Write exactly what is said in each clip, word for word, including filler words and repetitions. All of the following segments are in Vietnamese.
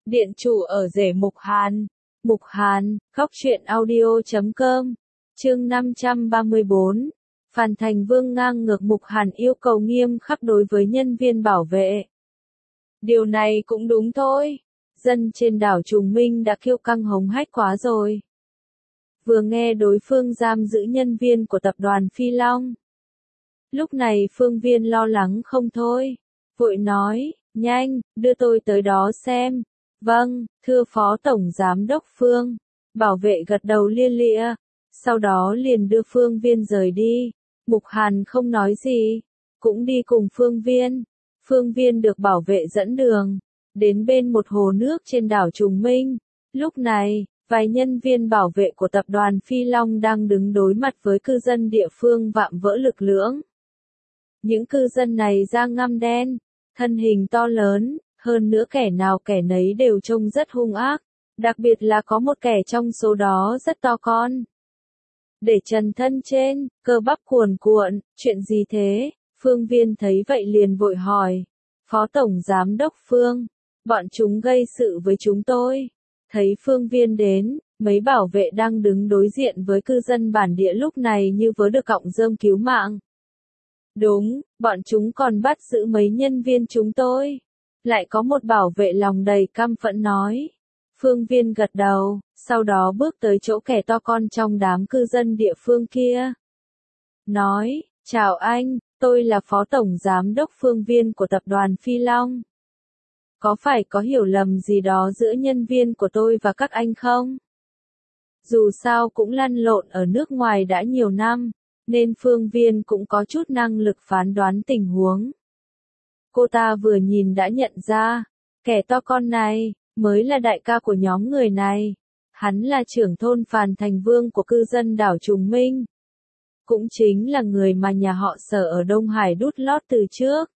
Điện chủ ở rể Mục Hàn. Mục Hàn, góc truyện audio chấm com. Chương năm trăm ba mươi bốn. Phan Thành Vương ngang ngược Mục Hàn yêu cầu nghiêm khắc đối với nhân viên bảo vệ. Điều này cũng đúng thôi. Dân trên đảo Trùng Minh đã kiêu căng hống hách quá rồi. Vừa nghe đối phương giam giữ nhân viên của tập đoàn Phi Long. Lúc này Phương Viên lo lắng không thôi. Vội nói, nhanh, đưa tôi tới đó xem. Vâng, thưa Phó Tổng Giám đốc Phương. Bảo vệ gật đầu lia lịa. Sau đó liền đưa Phương Viên rời đi. Mục Hàn không nói gì. Cũng đi cùng Phương Viên. Phương Viên được bảo vệ dẫn đường. Đến bên một hồ nước trên đảo Trùng Minh. Lúc này, vài nhân viên bảo vệ của tập đoàn Phi Long đang đứng đối mặt với cư dân địa phương vạm vỡ lực lưỡng. Những cư dân này da ngăm đen, thân hình to lớn, hơn nữa kẻ nào kẻ nấy đều trông rất hung ác, đặc biệt là có một kẻ trong số đó rất to con. Để trần thân trên, cơ bắp cuồn cuộn, chuyện gì thế? Phương Viên thấy vậy liền vội hỏi. Phó Tổng Giám đốc Phương, bọn chúng gây sự với chúng tôi. Thấy Phương Viên đến, mấy bảo vệ đang đứng đối diện với cư dân bản địa lúc này như vớ được cọng rơm cứu mạng. Đúng, bọn chúng còn bắt giữ mấy nhân viên chúng tôi. Lại có một bảo vệ lòng đầy căm phẫn nói. Phương Viên gật đầu, sau đó bước tới chỗ kẻ to con trong đám cư dân địa phương kia. Nói, chào anh, tôi là Phó Tổng Giám đốc Phương Viên của tập đoàn Phi Long. Có phải có hiểu lầm gì đó giữa nhân viên của tôi và các anh không? Dù sao cũng lăn lộn ở nước ngoài đã nhiều năm, nên Phương Viên cũng có chút năng lực phán đoán tình huống. Cô ta vừa nhìn đã nhận ra, kẻ to con này, mới là đại ca của nhóm người này. Hắn là trưởng thôn Phan Thành Vương của cư dân đảo Trùng Minh. Cũng chính là người mà nhà họ Sở ở Đông Hải đút lót từ trước.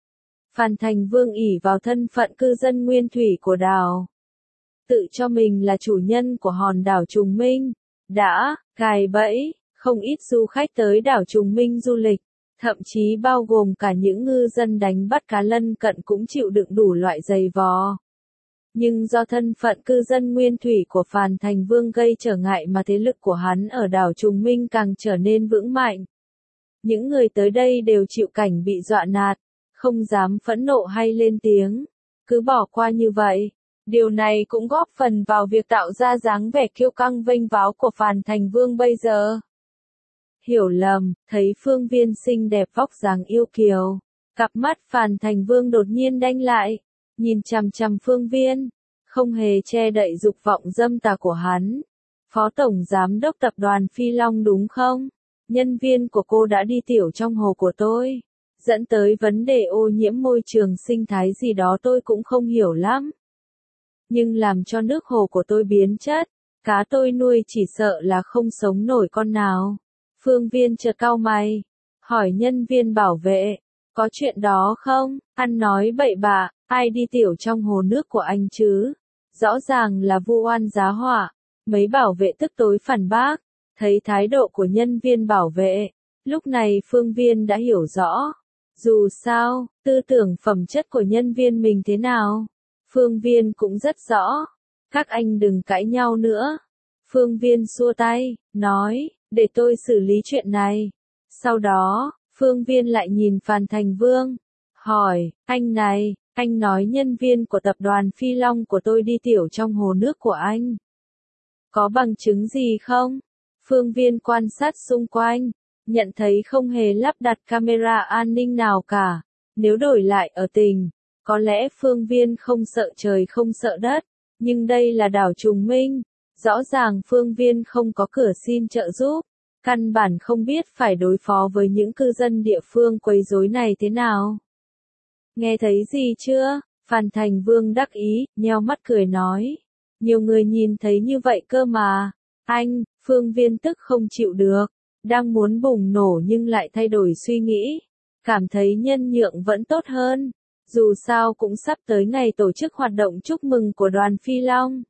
Phan Thành Vương ỷ vào thân phận cư dân nguyên thủy của đảo. Tự cho mình là chủ nhân của hòn đảo Trùng Minh. Đã, gài bẫy, không ít du khách tới đảo Trùng Minh du lịch. Thậm chí bao gồm cả những ngư dân đánh bắt cá lân cận cũng chịu đựng đủ loại giày vò. Nhưng do thân phận cư dân nguyên thủy của Phan Thành Vương gây trở ngại mà thế lực của hắn ở đảo Trùng Minh càng trở nên vững mạnh. Những người tới đây đều chịu cảnh bị dọa nạt, không dám phẫn nộ hay lên tiếng, cứ bỏ qua như vậy. Điều này cũng góp phần vào việc tạo ra dáng vẻ kiêu căng vênh váo của Phan Thành Vương bây giờ. Hiểu lầm, thấy Phương Viên xinh đẹp vóc dáng yêu kiều. Cặp mắt Phan Thành Vương đột nhiên đanh lại, nhìn chằm chằm Phương Viên, không hề che đậy dục vọng dâm tà của hắn. Phó Tổng Giám đốc tập đoàn Phi Long đúng không? Nhân viên của cô đã đi tiểu trong hồ của tôi, dẫn tới vấn đề ô nhiễm môi trường sinh thái gì đó tôi cũng không hiểu lắm. Nhưng làm cho nước hồ của tôi biến chất, cá tôi nuôi chỉ sợ là không sống nổi con nào. Phương Viên chợt cau mày, hỏi nhân viên bảo vệ, có chuyện đó không? Ăn nói bậy bạ, ai đi tiểu trong hồ nước của anh chứ? Rõ ràng là vu oan giá họa. Mấy bảo vệ tức tối phản bác, thấy thái độ của nhân viên bảo vệ. Lúc này Phương Viên đã hiểu rõ. Dù sao, tư tưởng phẩm chất của nhân viên mình thế nào? Phương Viên cũng rất rõ. Các anh đừng cãi nhau nữa. Phương Viên xua tay, nói, để tôi xử lý chuyện này. Sau đó, Phương Viên lại nhìn Phan Thành Vương, hỏi, anh này, anh nói nhân viên của tập đoàn Phi Long của tôi đi tiểu trong hồ nước của anh. Có bằng chứng gì không? Phương Viên quan sát xung quanh, nhận thấy không hề lắp đặt camera an ninh nào cả. Nếu đổi lại ở tỉnh, có lẽ Phương Viên không sợ trời không sợ đất, nhưng đây là đảo Trùng Minh. Rõ ràng Phương Viên không có cửa xin trợ giúp, căn bản không biết phải đối phó với những cư dân địa phương quấy rối này thế nào. Nghe thấy gì chưa? Phan Thành Vương đắc ý, nheo mắt cười nói. Nhiều người nhìn thấy như vậy cơ mà. Anh, Phương Viên tức không chịu được, đang muốn bùng nổ nhưng lại thay đổi suy nghĩ. Cảm thấy nhân nhượng vẫn tốt hơn. Dù sao cũng sắp tới ngày tổ chức hoạt động chúc mừng của đoàn Phi Long.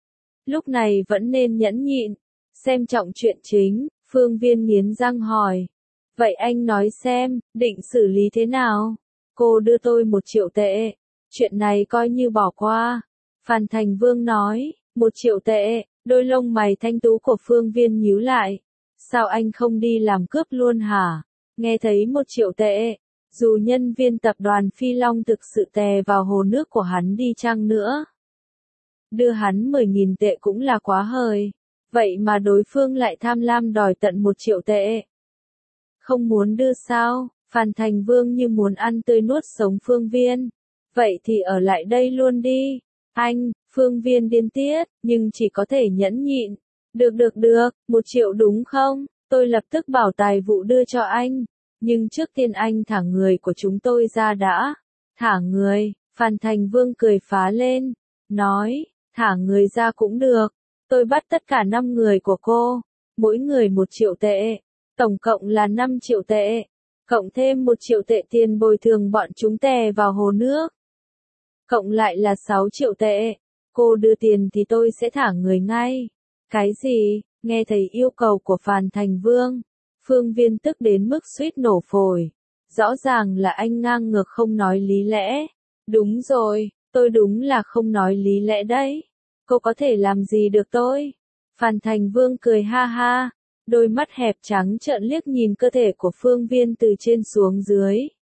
Lúc này vẫn nên nhẫn nhịn, xem trọng chuyện chính. Phương Viên nghiến răng hỏi. Vậy anh nói xem, định xử lý thế nào? Cô đưa tôi một triệu tệ. Chuyện này coi như bỏ qua. Phan Thành Vương nói, một triệu tệ, đôi lông mày thanh tú của Phương Viên nhíu lại. Sao anh không đi làm cướp luôn hả? Nghe thấy một triệu tệ, dù nhân viên tập đoàn Phi Long thực sự tè vào hồ nước của hắn đi chăng nữa. Đưa hắn mười nghìn tệ cũng là quá hời. Vậy mà đối phương lại tham lam đòi tận một triệu tệ. Không muốn đưa sao? Phan Thành Vương như muốn ăn tươi nuốt sống Phương Viên. Vậy thì ở lại đây luôn đi. Anh, Phương Viên điên tiết, nhưng chỉ có thể nhẫn nhịn. Được được được, một triệu đúng không? Tôi lập tức bảo tài vụ đưa cho anh. Nhưng trước tiên anh thả người của chúng tôi ra đã. Thả người, Phan Thành Vương cười phá lên. Nói, thả người ra cũng được. Tôi bắt tất cả năm người của cô. Mỗi người một triệu tệ. Tổng cộng là năm triệu tệ. Cộng thêm một triệu tệ tiền bồi thường bọn chúng tè vào hồ nước. Cộng lại là sáu triệu tệ. Cô đưa tiền thì tôi sẽ thả người ngay. Cái gì? Nghe thấy yêu cầu của Phan Thành Vương. Phương Viên tức đến mức suýt nổ phổi. Rõ ràng là anh ngang ngược không nói lý lẽ. Đúng rồi, tôi đúng là không nói lý lẽ đấy. Cô có thể làm gì được tôi? Phan Thành Vương cười ha ha. Đôi mắt hẹp trắng trợn liếc nhìn cơ thể của Phương Viên từ trên xuống dưới.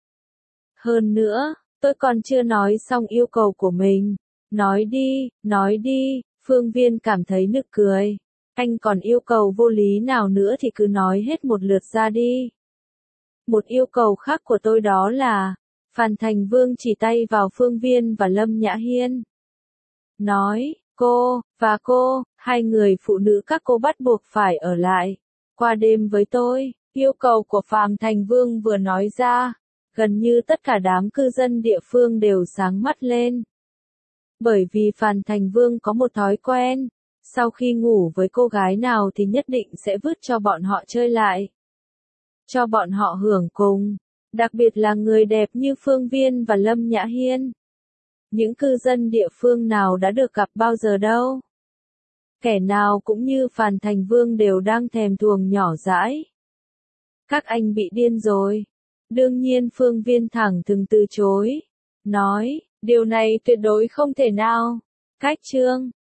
Hơn nữa, tôi còn chưa nói xong yêu cầu của mình. Nói đi, nói đi, Phương Viên cảm thấy nực cười. Anh còn yêu cầu vô lý nào nữa thì cứ nói hết một lượt ra đi. Một yêu cầu khác của tôi đó là, Phan Thành Vương chỉ tay vào Phương Viên và Lâm Nhã Hiên. Nói, cô, và cô, hai người phụ nữ các cô bắt buộc phải ở lại. Qua đêm với tôi, yêu cầu của Phan Thành Vương vừa nói ra. Gần như tất cả đám cư dân địa phương đều sáng mắt lên. Bởi vì Phan Thành Vương có một thói quen. Sau khi ngủ với cô gái nào thì nhất định sẽ vứt cho bọn họ chơi lại. Cho bọn họ hưởng cùng. Đặc biệt là người đẹp như Phương Viên và Lâm Nhã Hiên. Những cư dân địa phương nào đã được gặp bao giờ đâu. Kẻ nào cũng như Phan Thành Vương đều đang thèm thuồng nhỏ dãi. Các anh bị điên rồi. Đương nhiên Phương Viên thẳng thừng từ chối. Nói, điều này tuyệt đối không thể nào. Cách chương